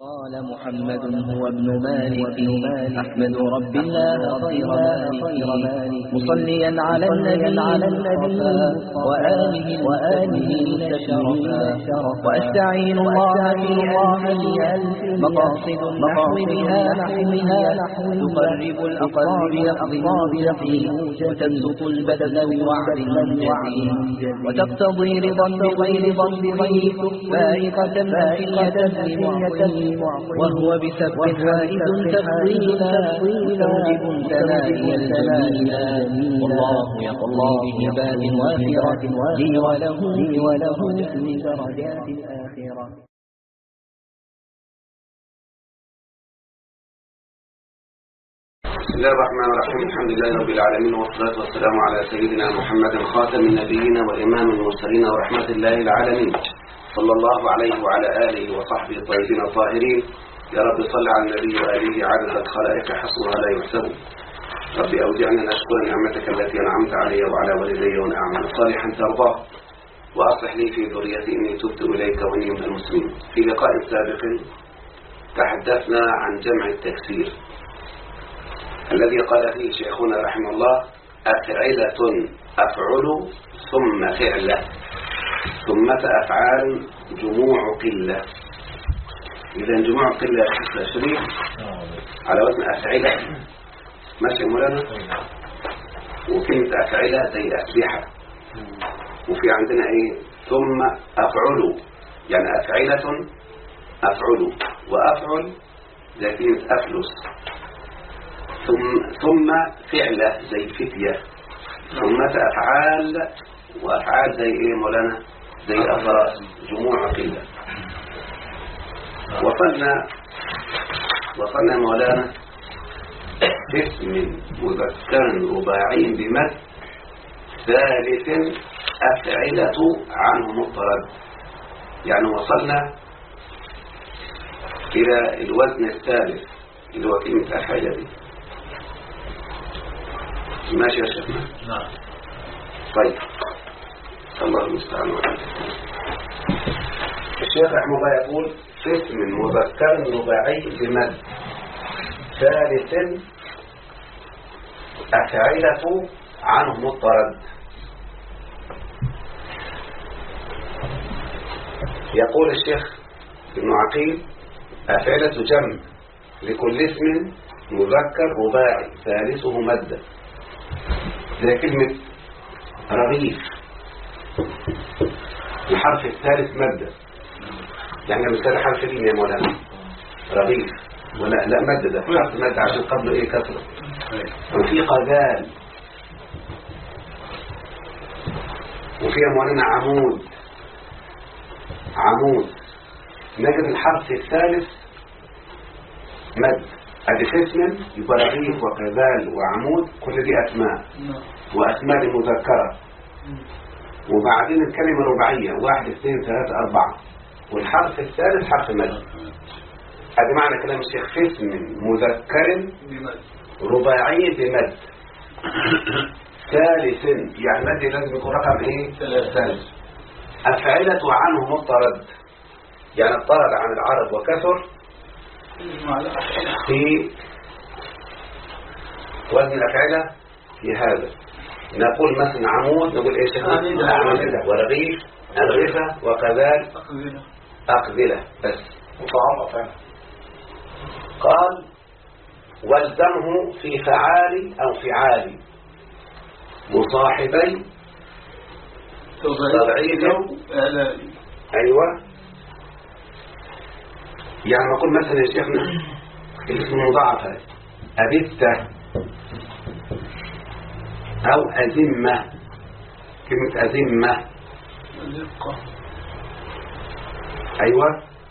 قال محمد هو ابن مالك أحمد رب الله خير مالك مصليا على النبي وآله شرفا وأستعين الله في ألف مقاصد النحو بها تقرب الأقرب يقضي وتبسط البدن بوعد منجد وتقتضي رضا بغير ضمه فائقة وهو بسبب هائد تفضيلا مستوجب ثنائي الجميلا والله يقضي بهبات وافرة لي وله في درجات الآخرة. بسم الله الرحمن الرحيم. الحمد لله رب العالمين والصلاة والسلام على سيدنا محمد خاتم النبيين وإمام المرسلين ورحمة الله العالمين صلى الله عليه وعلى آله وصحبه الطيبين الطاهرين. يا رب صل على النبي وآله عدد الخلائق حصرها لا يحسب. رب أودعني أن أشكر نعمتك التي أنعمت علي وعلى والدي وأن أعمل صالحا ترضاه وأصلح لي في ذريتي إني تبت إليك وإني من المسلمين. في لقاء سابق تحدثنا عن جمع التكسير الذي قال فيه شيخنا رحمه الله أفعلة أفعل ثم فعلة ثم أفعال جموع قلة. إذا جموع قلة تشريح على وزن أفعلة ماشي مولانا. وكلمة أفعلة زي أسبحة. وفي عندنا إيه ثم أفعل يعني أفعلة أفعل وأفعل زي كلمة أفلس. ثم فعلة زي فتية. ثم أفعال وأفعال زي إيه مولانا زي أفراس جموع قلة. وصلنا مولانا اسم مذكر رباعي بمد ثالث أفعلة عنه مضطرد. يعني وصلنا إلى الوزن الثالث اللي هو كلمة أفعلة دي. ماشي يا شيخنا؟ نعم. طيب الله المستعان. الشيخ رحمه الله يقول اسم مذكر رباعي بمد ثالث أفعلة عنه مضطرد. يقول الشيخ ابن عقيل أفعلة جمع لكل اسم مذكر رباعي ثالثه مد زي كلمة رغيف الحرف الثالث مادة. يعني مثال حرف لين يا مولانا رغيف ولا لا مادة ده حرف مادة عشان قبله ايه كسرة. وفي قذال وفي مولانا عمود نجد الحرف الثالث مد. ادي اسم يبقى رغيف وقذال وعمود كل دي اسماء واسماء المذكرة. وبعدين الكلمة رباعية 1 2 3 4 والحرف الثالث حرف مد. هذا معنى كلام الشيخ اسم مذكر رباعي بمد ثالث يعني مد لازم يكون رقم ايه ثالث. أفعلة عنه مضطرد يعني اضطرد عن العرب وكثر في وزن الأفعلة في هذا. نقول مثلا عمود نقول ايش أعمدة ورغيف أرغفة وقذال أقذلة بس متعاطفة. قال والزمه في فعال أو فعال مصاحبي تضعيف. أيوة يعني نقول مثلا يا شيخنا الاسم مضاعفة أبتة أو أزمة. كلمة أزمة أيوة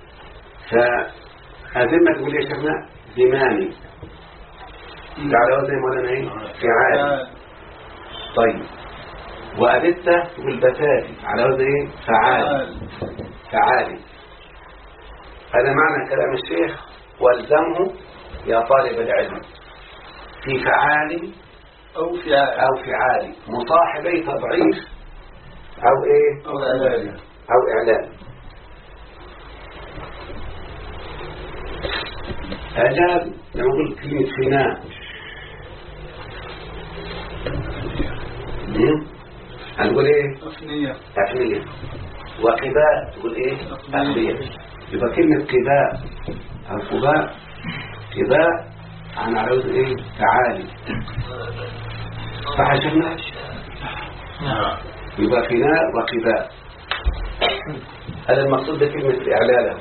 فأزمة تقول يا شيخنا زماني على وزن مولانا ايه فعال. طيب وأبتة تقول بتاتي على وزن ايه فعالي. هذا معنى كلام الشيخ والزمه يا طالب العلم في فعال أو فعالي مصاحبي تضعيف أو إيه أو إعلان. إعجاب لما أقول كلمة فناء هنقول إيه؟ أفنية. وقباء تقول إيه؟ أفنية. يبقى كلمة قباء أو قباء، قباء عن عروض إيه؟ تعالي. صح يا شيخنا؟ يبقى فناء وقباء. هذا المقصود بكلمة إعلالة،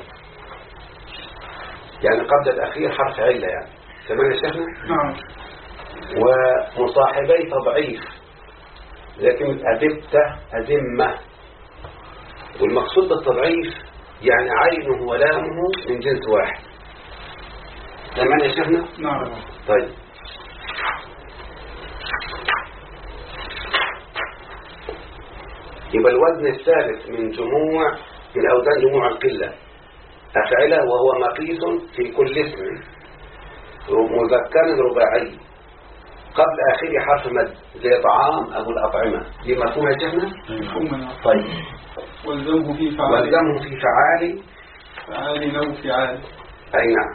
يعني قبل الأخير حرف علة، يعني تمام يا شيخنا؟ نعم. ومصاحبي تضعيف زي كلمة أدبت أدمة، والمقصود بالتضعيف يعني عينه ولامه من جنس واحد. تمام يا شيخنا؟ نعم. طيب يبقى الوزن الثالث من أوزان جموع القلة أفعله، وهو مقيس في كل اسم مذكر رباعي قبل آخره حرف مد زي طعام أبو الأطعمة. دي مفهوم يا شيخنا؟ طيب والزمه في فعالي فعالي لو فعال. أي نعم.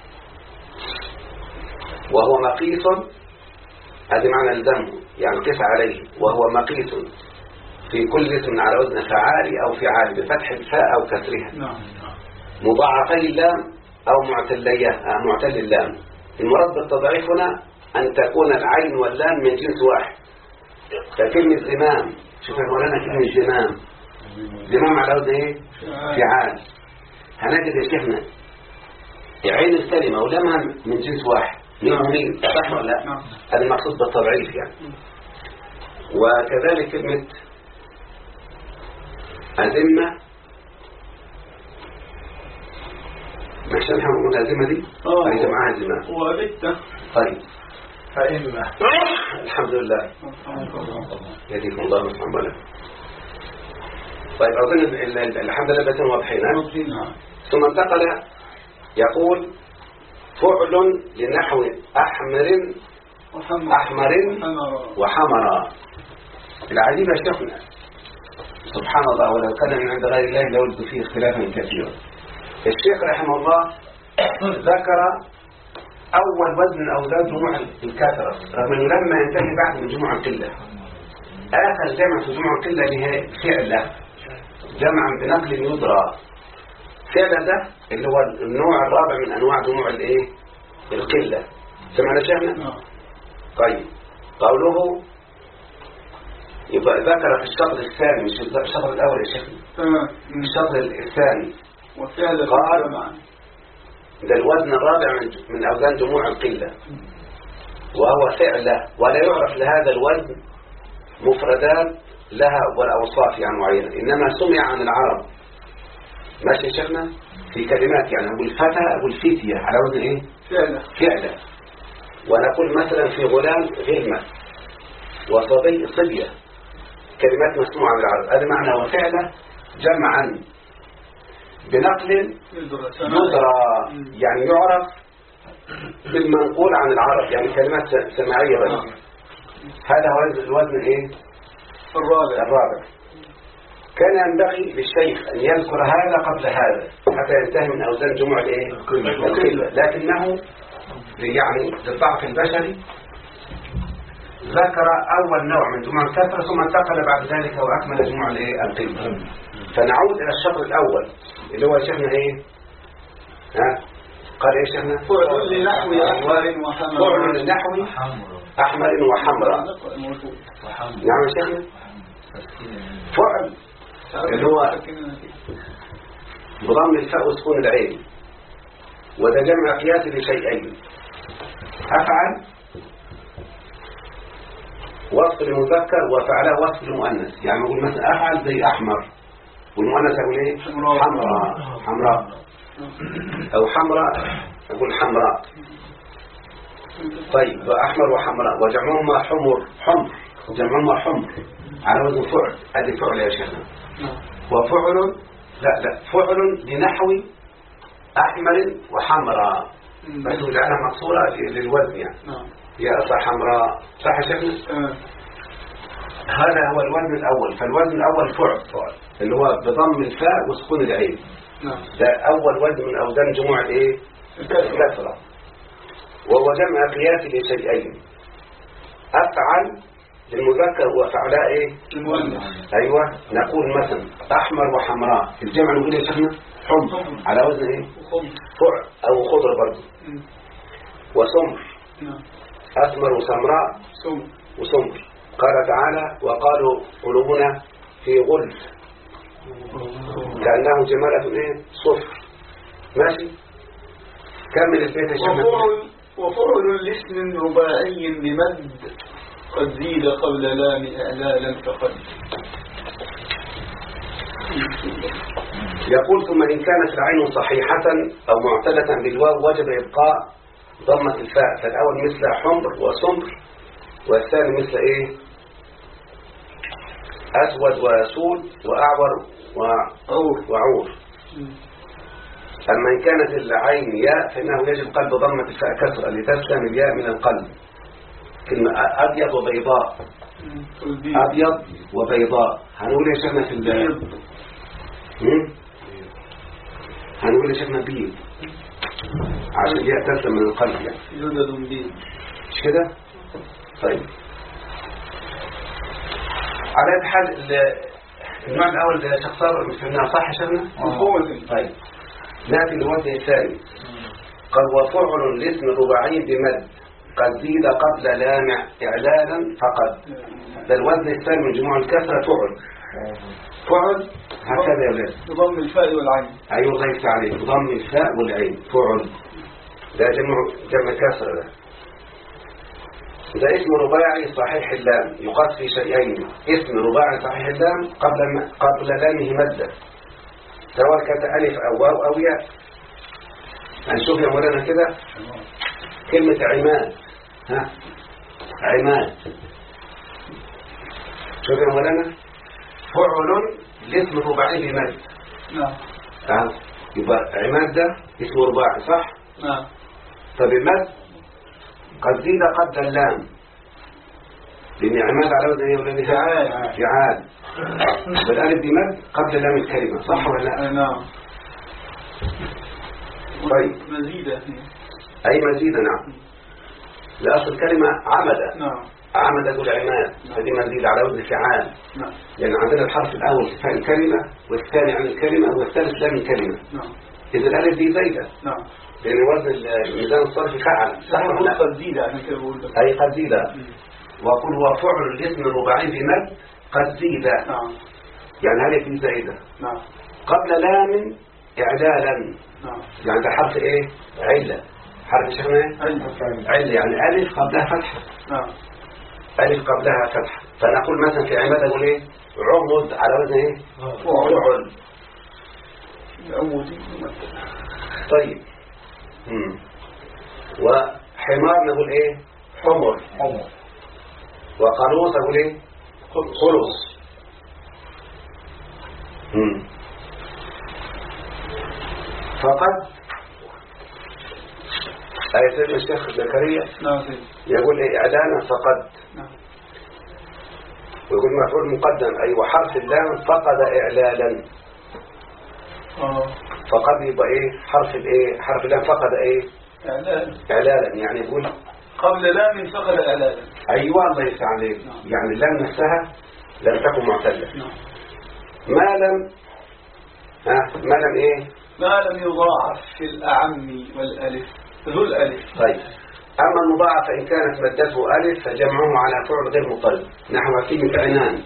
وهو مقيس، هذا معنى الزمه يعني قس عليه، وهو مقيس في كل اسم على وزن فعالي أو فعالي بفتح الفاء أو كسرها. نعم. مضاعفي اللام أو معتل اللام. المراد بالتضعيف هنا أن تكون العين واللام من جنس واحد. فكلمة زمام، شوف يا مولانا كلمة زمام على وزن ايه؟ فعال. هنجد يا شيخنا عين الكلمة ولامها من جنس واحد، مين صح ولا لا؟ هذا المقصود بالتضعيف يعني. وكذلك كلمة أزمة، عشان احنا نقول الأزمة دي ليس معاها زمام. وبت. طيب فإما. الحمد لله يديكم الله مسلم ولا. طيب أظن الحمد لله بس واضحين. ثم انتقل يقول فعل لنحو أحمر وحمر. العجيب يا شيخنا سبحان الله، ولو كان من عند غير الله لوجد فيه اختلافا كثيرا. الشيخ رحمه الله ذكر أول وزن من أوزان جموع الكثرة، رغم أنه لما ينتهي بعد من جموع القلة. آخر جمع في جموع القلة اللي هي فعلة، جمعا بنقل يدرى. فعلة ده اللي هو النوع الرابع من أنواع جموع الإيه؟ القلة. سمعنا شيخنا؟ طيب قوله يبقى ذكر في الشطر الثاني، مش الشطر الأول يا شيخنا، الشطر الثاني قال ده الوزن الرابع من أوزان جموع القلة، وهو فعلة، ولا يعرف لهذا الوزن مفردات لها والأوصاف يعني معينة، إنما سمع عن العرب. ماشي يا شيخنا؟ في كلمات يعني أقول فتى أقول فتية على وزن إيه؟ فعلة. ونقول مثلا في غلام غلمة، وصبي صبية، كلمات مسموعة عن العرب. هذا معنى وفعلة جمعا بنقل يدرى، يعني يعرف بالمنقول عن العرب، يعني كلمات سماعية بس. هذا هو الوزن ايه؟ الرابع. كان ينبغي للشيخ أن يذكر هذا قبل هذا حتى ينتهي من أوزان جموع الايه؟ القلة، لكنه يعني للضعف البشري ذكر أول نوع من جموع الكثرة ثم انتقل بعد ذلك وأكمل جموع الايه؟ القلة. فنعود إلى الشطر الأول اللي هو شيخنا ايه؟ قال ايه شيخنا؟ فعل لنحو أحمر وحمراء. نعم يا شيخنا؟ فعل اللي هو بضم الفاء وسكون العين، وده جمع قياسي لشيئين. أفعل وصف المذكر، وفعله وصف المؤنث. يعني نقول مثلا أفعل زي أحمر، والمؤنث أقول إيه؟ حمراء. أو حمراء أقول حمراء. طيب أحمر وحمراء، وجمعهما حمر جمعهما حمر على وزن فعل. هذه فعل يا شيخنا. وفعل فعل لنحو أحمر وحمراء، بس وجعلها مقصورة للوزن يعني. يا أصح حمراء، صح يا شيخنا؟ هذا هو الوزن الأول. فالوزن الأول فعل اللي هو بضم الفاء وسكون العين. ده أول وزن من أوزان جموع الإيه؟ الكسرة، وهو جمع قياسي لشيئين، أفعل للمذكر وفعلاء إيه؟ المؤنث. أيوة، نقول مثلا أحمر وحمراء، الجمع نقول يا شيخنا حمر على وزن إيه؟ فع أو خضر برضه. وسمر، أسمر وسمراء وسمر. قال تعالى وقالوا قلوبنا في غلف كأنه جمالة إيه؟ صفر. ماشي، كمل البيت يا شيخنا. وفعل لاسم رباعي بمد قد زيد قبل لام إعلالا فقد. يقول ثم إن كانت العين صحيحة أو معتلة بالواو وجب إبقاء ضمة الفاء، فالأول مثل حمر وسمر، والثاني مثل إيه؟ أسود وسود وأعور وعور. أما إن كانت العين ياء فإنه يجب قلب ضمة الفاء كسرة لتسلم الياء من القلب. كلمة أبيض وبيضاء، أبيض وبيضاء، هنقول يا شيخنا في البيض، هنقول يا شيخنا بيض عشان الياء تسلم من القلب يعني. جدد بيض، مش كده؟ طيب، على أي حال المعنى الأول شخصار مثلنا صح يا شيخنا؟ طيب، نأتي للوزن الثاني. قال وفعل لاسم رباعي بمد قد زيد قبل لام إعلالا فقد. ده الوزن الثاني من جموع الكسرة فعل. فعل هكذا يا ولاد، بضم الفاء والعين. أيوة الله يفتح عليك، بضم الفاء والعين فعل. ده جمع كسرة. ده اسم رباعي صحيح اللام يقاس في شيئين، اسم رباعي صحيح اللام قبل لامه مدة سواء كانت ألف أو واو أو ياء. هنشوف يا مولانا كده كلمة عماد. ها، عماد، شوف يا مولانا، فعل لاسم رباعي بمد. نعم. يبقى عماد ده اسم رباعي صح؟ نعم. طب المد قد زيد قبل اللام، لأن عماد على وزن ايه ولا فعال. بالالف بمد قبل لام الكلمة صح ولا لا؟ نعم. طيب، مزيدة. أي مزيدة. نعم، لأصل الكلمة عمد. نعم. عمد أقول عماد، هذه مزيدة على وزن فعال. نعم. لأن عندنا الحرف الأول صفاء الكلمة، والثاني عن الكلمة، والثالث لام الكلمة. نعم. إذا الألف دي زايدة. نعم. لأن وزن الميزان الصرفي فعل صح ولا لا؟ قد زيد عشان كده بقول لك. أي قد زيد. وقل هو فعل الاسم الرباعي بمد قد زيد. نعم. يعني هذه في زايدة. نعم. قبل لام إعدالا. نعم. يعني ده حرف إيه؟ علة. حرف شغله إيه؟ علة، يعني ألف قبلها فتحة. نعم. ألف قبلها فتحة. فنقول مثلا في عماد أقول إيه؟ عمد على وزن إيه؟ فعل. عمودي. طيب. وحمار نقول إيه؟ حمر. وقانوس أقول إيه؟ خلص. فقد آية سيدنا الشيخ زكريا يقول إيه؟ إعلانا فقد. ويقول مفعول مقدم أي وحرف اللام فقد إعلالا. فقد يبقى إيه؟ حرف الإيه؟ حرف اللام فقد إيه؟ إعلالا، يعني يقول قبل لام فقد إعلالا. أيوة الله يفتح عليك. يعني اللام نفسها لم تكن معتلة. ما لم إيه؟ ما لم يضاعف في الأعم والألف ذو الألف. طيب، أما المضاعف فإن كانت مدته ألف فجمعه على فعل غير مضطرب. نحو كلمة عنان.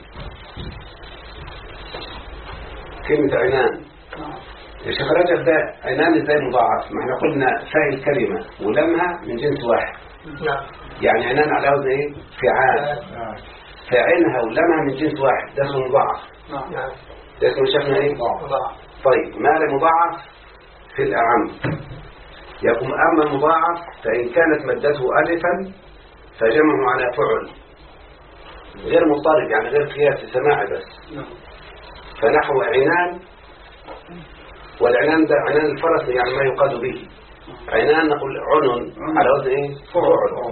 كلمة عنان يا شيخ رجب، ده عنان ازاي مضاعف؟ ما احنا قلنا فاء الكلمة ولمها من جنس واحد. يعني عنان على وزن ايه؟ فعال. فعلها ولمها من جنس واحد، ده اسمه مضاعف. ده اسمه شيخنا ايه؟ طيب، ما لا مضاعف في الأعم. يقوم أما المضاعف فإن كانت مدته ألفا فجمعه على فعل غير مضطرب، يعني غير قياس سماعي بس. فنحو عنان، والعنان ده عنان الفرس يعني ما يقاد به. عنان نقول عنن على وزن ايه؟ فعل.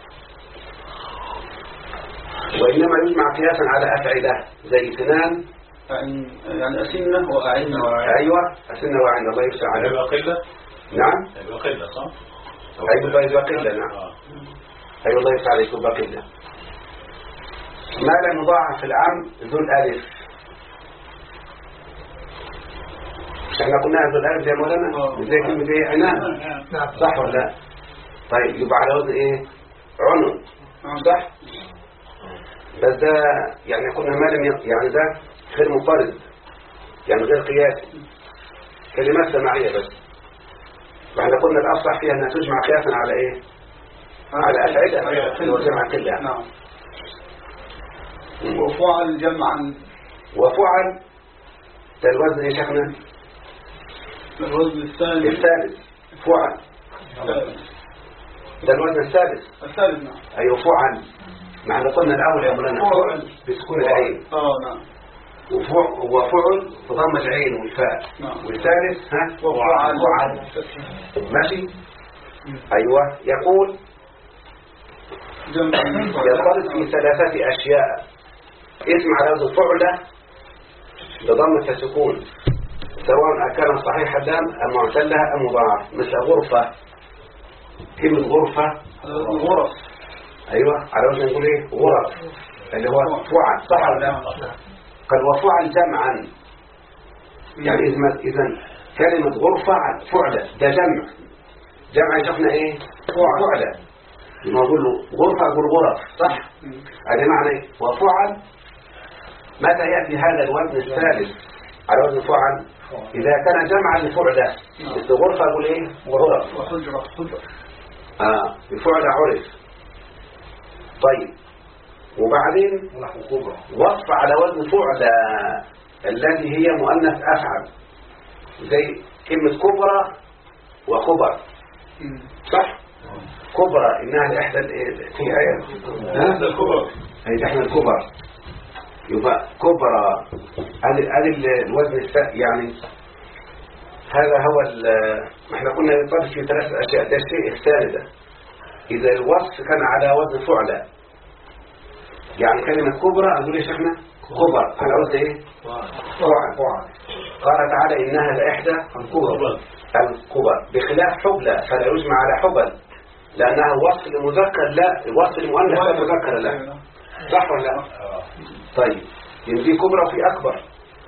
وإنما يجمع قياسا على أفعله زي سنان، يعني أسنة وأعنة. أيوة، أسنة وأعنة الله يفتح عليك. نعم يبقى قلة صح؟ أيوة يبقى قلة. نعم أيوة الله يفتح عليك يبقى قلة. ما لم يضاعف في العام ذو الألف. احنا قلنا ذو الألف زي مولانا زي كلمة ايه عنان صح ولا لا؟ طيب يبقى على وزن ايه عنق صح. بس ده يعني قلنا ما لم يعني ده غير مقارب يعني غير قياسي كلمات سماعية بس. واحنا قلنا الأصح فيها أنها تجمع قياسا على ايه على أفعدة اللي هو جمع كلها. نعم. وفعل جمعا. وفعل ده الوزن ايه شيخنا؟ الوزن الثالث فعل ده الوزن الثالث. نعم. أيوة فعل. ما احنا قلنا الأول يا مولانا فعل بسكون العين. نعم. وفعل بضم العين والفاء. نعم. والثالث ها وفعل. ماشي. أيوة يقول ينطلق في ثلاثة أشياء. اسم على وزن فعلة بضمة السكون سواء كان صحيح اللام أم معتلة أم مضاعف مثل غرفة. كلمة غرفة غرف. أيوة على وزن نقول إيه غرف اللي هو فعل صح ولا لا؟ قد وفعل جمعا يعني إذن كلمة غرفة فعلة ده جمع شفنا إيه فعلة. لما أقول له غرفة أقول غرف صح. هذا معنى إيه وفعل. متى يأتي هذا الوزن الثالث على وزن فعل؟ إذا كان جمعا لفعلة مثل غرفة أقول إيه غرف. وحجرة. بفعل عرف. طيب وبعدين وصف على وزن فعلة التي هي مؤنث أفعل زي كلمة كبرى وخبر صح. كبرى إنها لإحدى في آية الكبر. هي إحنا الكبر يبقى كبرى هذا الوزن يعني هذا هو ما احنا قلنا ينطبق في ثلاث أشياء. ده الشيء الثالثة إذا الوصف كان على وزن فعلة يعني كلمة كبرى أقول إيش احنا خبر على وزن إيه فعل. قال تعالى إنها لإحدى الكبر بخلاف حبلى فلا يجمع على حبل لأنها وصف لمذكر لا وصف لمؤنث لا مذكر لا صح ولا لا؟ طيب يمضي كبرى في أكبر.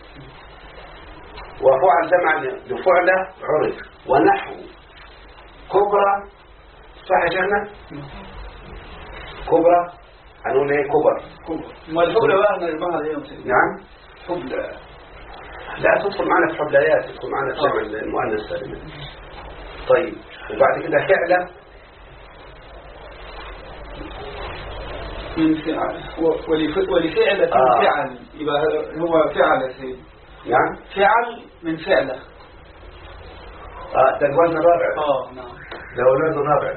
وفعل جمع لفعلة عرف. ونحو كبرى صح يا شيخنا كبرى هنقول ايه كبر. ما الحبلة بقى نجمعها اليوم. نعم حبلة لا تدخل معنا في حبليات تدخل معنا في جمع المؤنث السالم. طيب وبعد كده فعلة من فعل ولفعلة فعل يبقى هو فعل يا سيدي. نعم فعل من فعلة. ده الوزن الرابع. نعم ده الوزن الرابع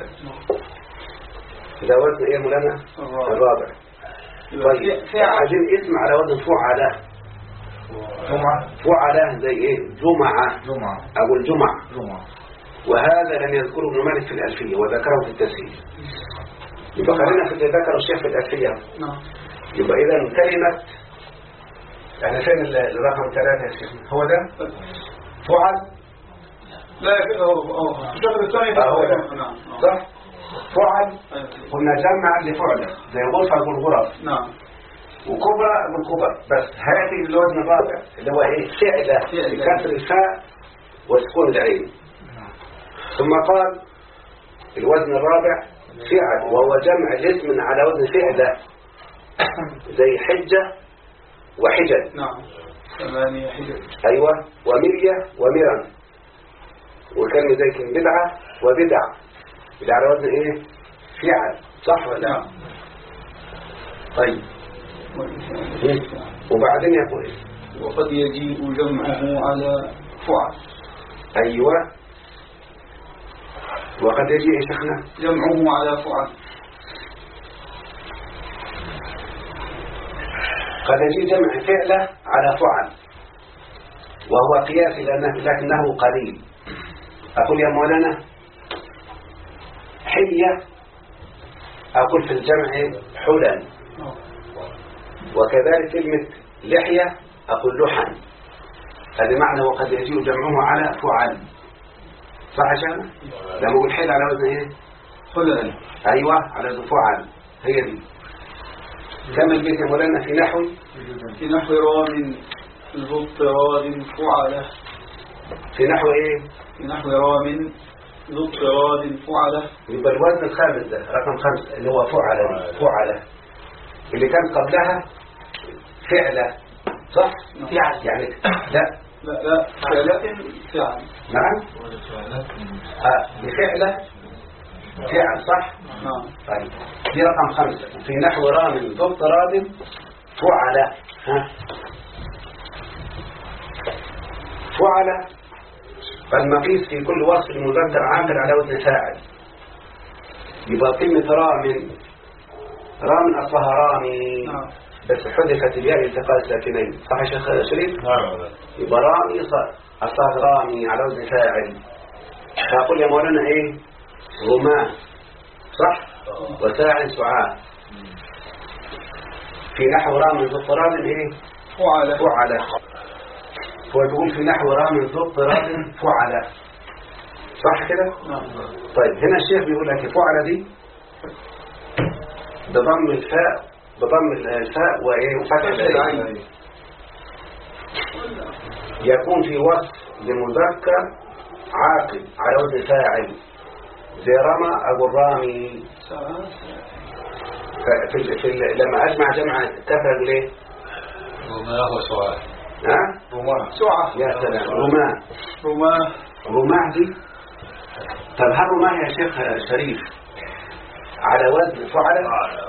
ده وزن ايه مولانا الرابع. طيب عايزين اسم على وزن فعلة. فعلة زي ايه جمعة اقول جمعة. وهذا لم يذكره ابن مالك في الألفية وذكره في التسهيل. يبقى خلينا في اللي ذكره الشيخ في الألفية. يبقى إذا كلمة يعني فين الرقم 3 يا شيخ هو ده فعل. لا هو الشغل الثاني صح. فعل قلنا جمع لفعله زي غرفة أقول غرف. نعم. وكبرى أقول كبر. بس هذه الوزن الرابع اللي هو ايه فعلة بكسر الفاء وسكون العين. ثم قال الوزن الرابع فعل وهو جمع الاسم على وزن فعلة زي حجة وحجج. نعم 8 حجج. أيوة ومرية ومرا. وكلمة زي كلمة بدعة وبدع اللي على وزن ايه فعل صح ولا لا؟ طيب وبعدين يقول ايه وقد يجيء جمعه على فعل. أيوة وقد يجيء يا شيخنا جمعه على فعل. قد يجيء جمع فعلة على فعل وهو قياسي لكنه قليل. أقول يا مولانا حلية أقول في الجمع حلا. وكذلك كلمة لحية أقول لحن. هذا معنى وقد يجيء جمعه على فعل. صح يا شيخنا؟ لما أقول حل على وزن إيه؟ فعل. أيوة على وزن فعل، هي دي. كمل بيت يا مولانا. في نحو رام ذو اضطراد فعله. في نحو إيه؟ في نحو رام ذو اضطراد فعله. يبقى الوزن الخامس ده رقم 5 اللي هو فعل. فعل اللي كان قبلها فعلة، صح؟ فعل يعني لا فعلة فعل. نعم بفعلة فعل، صح؟ نعم. طيب دي رقم 5. في نحو رام ذو اضطراد فعل. فعل فالمقيس في كل وصف المذكر عامل على وزن فاعل. يبقى كلمة رام أصلها رامي، بس حذفت الياء لالتقاء الساكنين، صح يا شيخ شريف؟ يبقى رامي أصلها رامي على وزن فاعل. فأقول يا مولانا إيه؟ رماة، صح؟ وساعد سعاة. في نحو رام ذو اضطراد إيه؟ فعل. هو تقول في نحو رام ذو اضطراد فعل، صح كده؟ طيب هنا الشيخ بيقول لك فعل دي بضم الفاء وفتح العين، يكون في وصف لمذكر عاقل على وزن فاعل زي رمى أبو الرامي. لما أجمع جمع كثرة ليه؟ رماه وسعاه. سعاه. يا سلام. رماه دي. طب هل رماه يا شيخ شريف على وزن فعل؟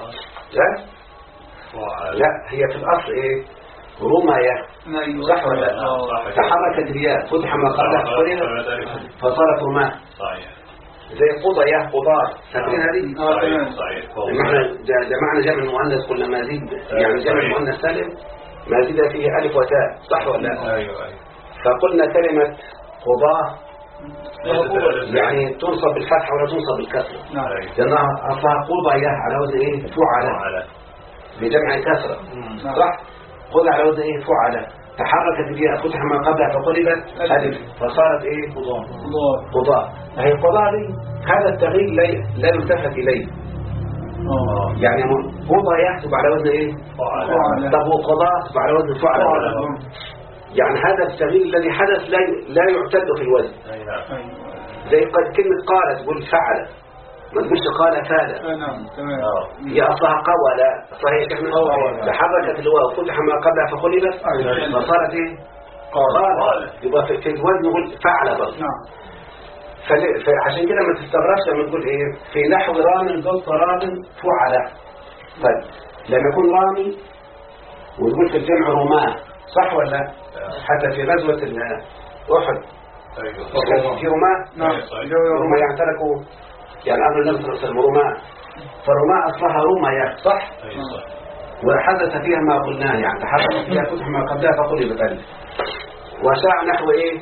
لا هي في الأصل إيه؟ رمية، صح ولا لا؟ تحركت الياء فتح ما قبلها فصارت رماه. صحيح. زي قضاة فاكرين هذه؟ صحيح. احنا جمعنا جمع المؤنث كل مزيد، يعني جمع المؤنث سالم ما زيد فيه ألف وتاء، صح ولا لا؟ أيوة. فقلنا كلمة قضاة يعني تنصب بالفتحة ولا تنصب بالكسرة، لأنها أصلها قضية على وزن إيه؟ فعل بجمع الكسرة، صح؟ قضى على وزن إيه؟ فعل. تحركت الياء فتح ما قبلها فقلبت ألف فصارت إيه؟ قضاء. هي القضاء دي هذا التغيير لا يلتفت إليه. يعني قضى يحسب على وزن إيه؟ طب وقضاء يحسب على وزن فعل. يعني هذا التغيير الذي حدث لا يعتد في الوزن. زي كلمة قال تقول فعل، ما تقولش قال فعل. هي أصلها قوى، لا صحيح شيخنا. تحركت الواو فتح ما قبلها فقلبت فصارت ايه؟ قال. يبقى في الوزن نقول فعل برضه. فعشان كده ما تستغربش لما تقول ايه في نحو رام ذو اضطراد فعل. طيب لما يكون رامي وتقول في الجمع رماه، صح ولا لا؟ حتى في غزوة أحد في رماه. رماه يعني تركوا، يعني أمر النبي صلى الله عليه وسلم رماة، فرماة أصلها رمية، صح؟ وحدث فيها ما قلناه، يعني تحرك فيها فتح ما قبلها فقلبت ألف. وشاع نحو إيه؟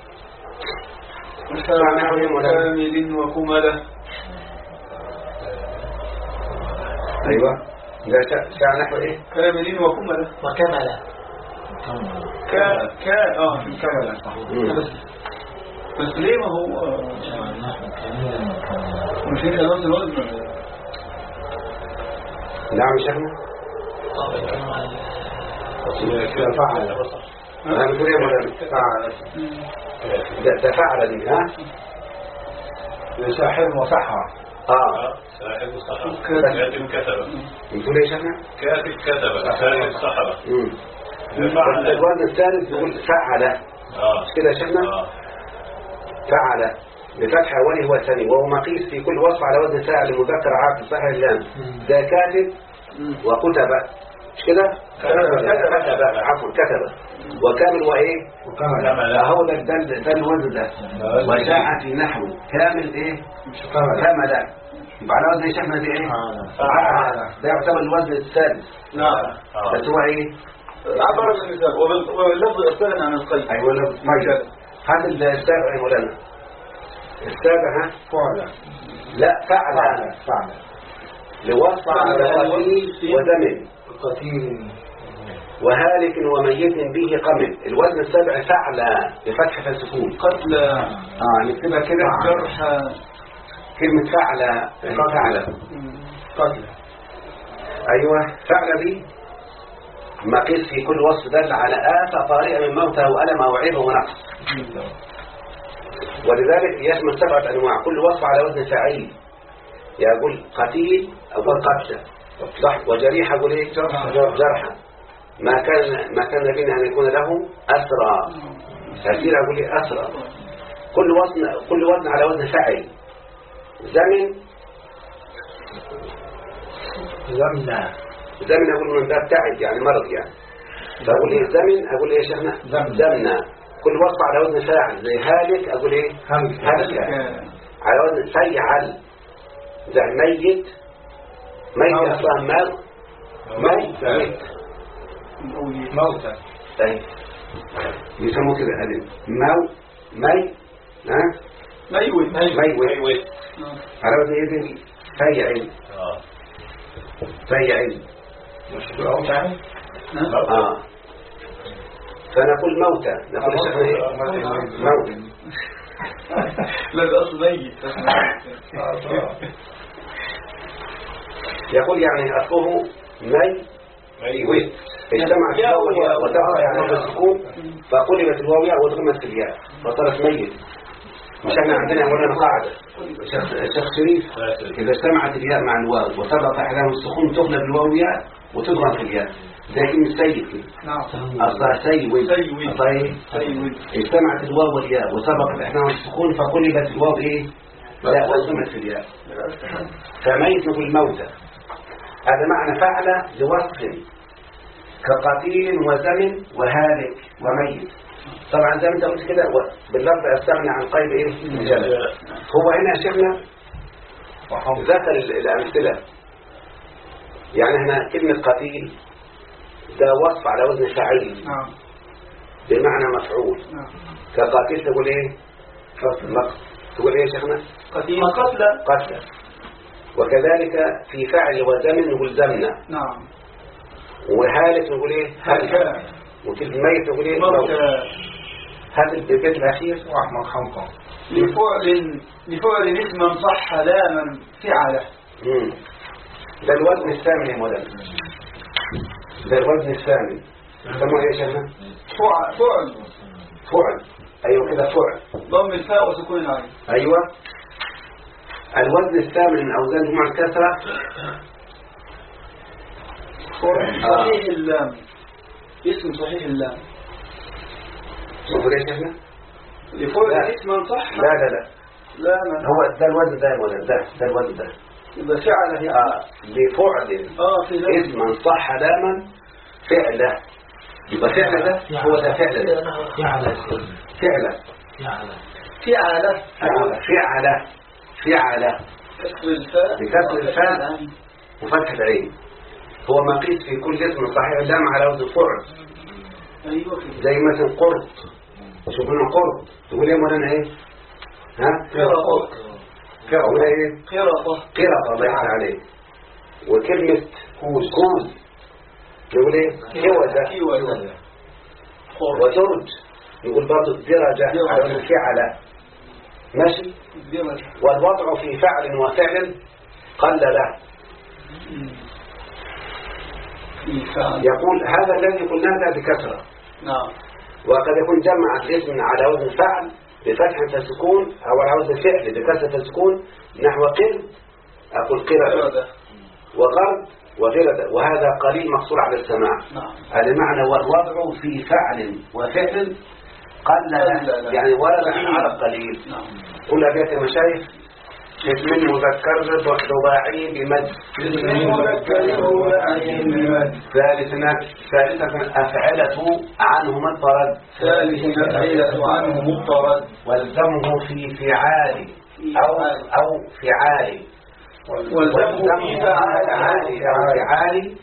شاع نحو إيه؟ كامل وكملة. أيوة شاع نحو إيه؟ كامل وكملة. وكملة. كملة صح. بس ليه ما هو مش هيك نفس الوزن؟ نعم شيخنا. فعل. أنا بقول يا مولانا فعل دي ساحر وسحر. ساحر وسحر. كاتب كتبة. بتقول ايه يا شيخنا؟ كاتب كتبة. ساحر سحرة. الوزن الثالث يقول فعل. كده يا شيخنا؟ فعل بفتح أوله هو الثاني، وهو مقيس في كل وصف على وزن فاعل مذكر عاقل صحيح اللام. ده كاتب وكتب، مش كده؟ كتب وكامل وإيه؟ هو ده الوزن ده. وشاع في نحو كامل إيه؟ كامل. يبقى على وزن شيخنا دي إيه؟ ده يعتبر الوزن الثالث. بس هو إيه؟ عبر المثال واللفظ أستغنى عن القيد. أيوة اللفظ طيب. هذا السابع يا مولانا. السابع فعل. لا فعل لوصف على قتيل ودم. قتيل وهالك وميت به قمل. الوزن السابع فعل بفتح فالسكون. قتل. نكتبها كده. جرح. كلمة فعل فعل قتل. أيوة فعل دي مقيس في كل وصف دل على آفة طارئة من موته وألمه وعيبه ونقص، ولذلك يشمل 7 أنواع كل وصف على وزن فعيل. يقول قتيل أقول قتل، صح، وجريح أقول إيه؟ جرحا. ما كان نبينا أن يكون له أسرى، أسير أقول إيه؟ أسرى. كل وزن على وزن فعل. زمن أقول من باب تعب يعني مرض يعني، فأقول إيه زمن أقول إيه يا شيخنا زمنا. كل وصف على وزن فاعل زي هالك أقول إيه هلك. على وزن فيعل زي ميت أصلا ميت موتى. طيب يسموه كده هذه ميت على وزن إيه فيعل. فيعل فنقول موتى. نقول شيخنا ايه موت. لا ده اصل ميت. يقول يعني اصله ميت. اجتمعت الواو وتقع يعني السكون فقلبت الواو وضمت في الياء فصارت ميت. مش احنا عندنا مولانا قاعده الشيخ شريف اذا اجتمعت الياء مع الواو وسبق احداهم السكون تقلب الواو ياء وتضغط في الياء زي كلمه سيد كده. اصلها سيد. اجتمعت الواو والياء وسبقت احداهم السكون فقلبت الواو ايه لا وضمت في الياء فميت نقول موتى. هذا معنى فعل لوصف كقتيل وزمن وهالك وميت. طبعا زي ما انت قلت كده باللفظ استغنى عن قيد ايه الجلد. هو هنا يا شيخنا ذكر الامثله. يعني هنا كلمه قتيل ده وصف على وزن فاعل بمعنى مفعول. كقتيل تقول ايه تقول ايه يا شيخنا قتيل قتل. وكذلك في فعل وزمن نقول زمنا. وهالك نقول ايه هلك. وكلمة ميت نقول ايه موت. هذا البيت الأخير وأحمد خنقا لفعل اسما صح لاما فعله. ده الوزن الثامن يا مولانا. ده الوزن الثامن سموه ايه يا شيخنا فعل. ايوه كده فعل ضم الفاء وسكون العين. ايوه الوزن الثامن من اوزان جمع الكسره صحيح اللام. اسم صحيح اللام. نقول ايه شيخنا لفعل اسما صح. لا هو ده الوزن ده ولا ده الوزن ده يبقى فعله لفعل اسما صح لاما فعله. يبقى فعل ده هو ده فعل ده فعل بكسر الفاء وفتح العين. هو مقيس في كل اسم صحيح اللام على وزن فعل. ايوه زي مثلا قرط. شوفنا قرط تقول ايه مولانا ايه قرطة الله يحفظ عليه. وكلمة كوز نقول ايه كوزة. وترج نقول برضو درجة على وزن فعل. ماشي. والوضع في فعل وفعل قل له. يقول هذا الذي قلناه ده بكسرة. وقد يكون جمع الاسم على وزن فعل بفتح فسكون أو على وزن فعل بكسر فسكون نحو قرد أقول قردة وقرد وغردة. وهذا قليل مقصور على السماع. هذا معنى والوضع في فعل وفعل قل يعني ورد عن العرب قليل. قل أبيات المشايخ اسم مذكر رباعي بمد. ثالثا أفعلة عنه مضطرد. والزمه في فعال أو فعال. والزمه في فعال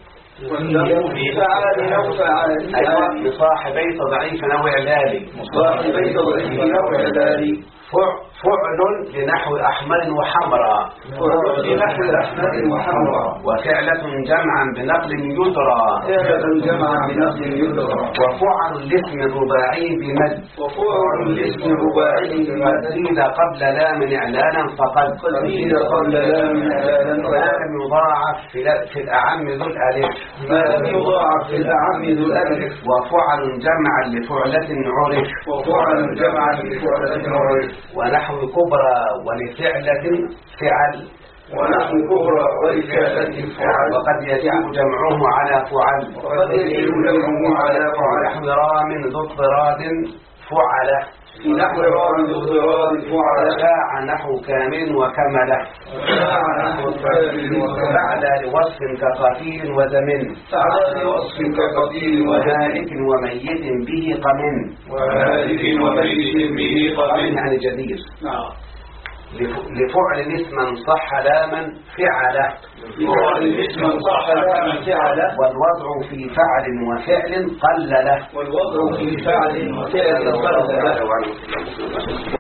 أيوة بصاحبي ضعيف أو إعلالي. فعل لنحو أحمر وحمراء لنحو أحمر وحمراء وفعلة جمعا بنقل يدرى فعلة جمع بنقل يدرى وفعل الاسم الرباعي بمد وفعل الاسم الرباعي بمد زيد قبل لام إعلانا فقد زيد قبل لام إعلانا ما لم يضاعف في الأعم ذو الألف ما لم يضاعف في الأعم ذو الألف وفعل جمعا لفعلة عرف وفعل جمعا لفعلة عرف ونحو كبرى ولفعلة فعل ونحو كبرى ولفعلة فعل وقد يجب جمعه على فعل وقد يجب جمعه على فعل ونحو رام ذو اضطراد فعل في نحو رام ذو اضطراد فعل شاع نحو كامل وكمله وشاع نحو كامل وكمل فعل لوصف كقتيل وزمن فعل لوصف كقتيل وهالك وميت به قمن وهالك وميت به قمن يعني جدير نعم لفعل اسما صح لاما فعله لفعل اسما صح لاما فعله والوضع في فعل وفعل قل له والوضع في فعل وفعل قل له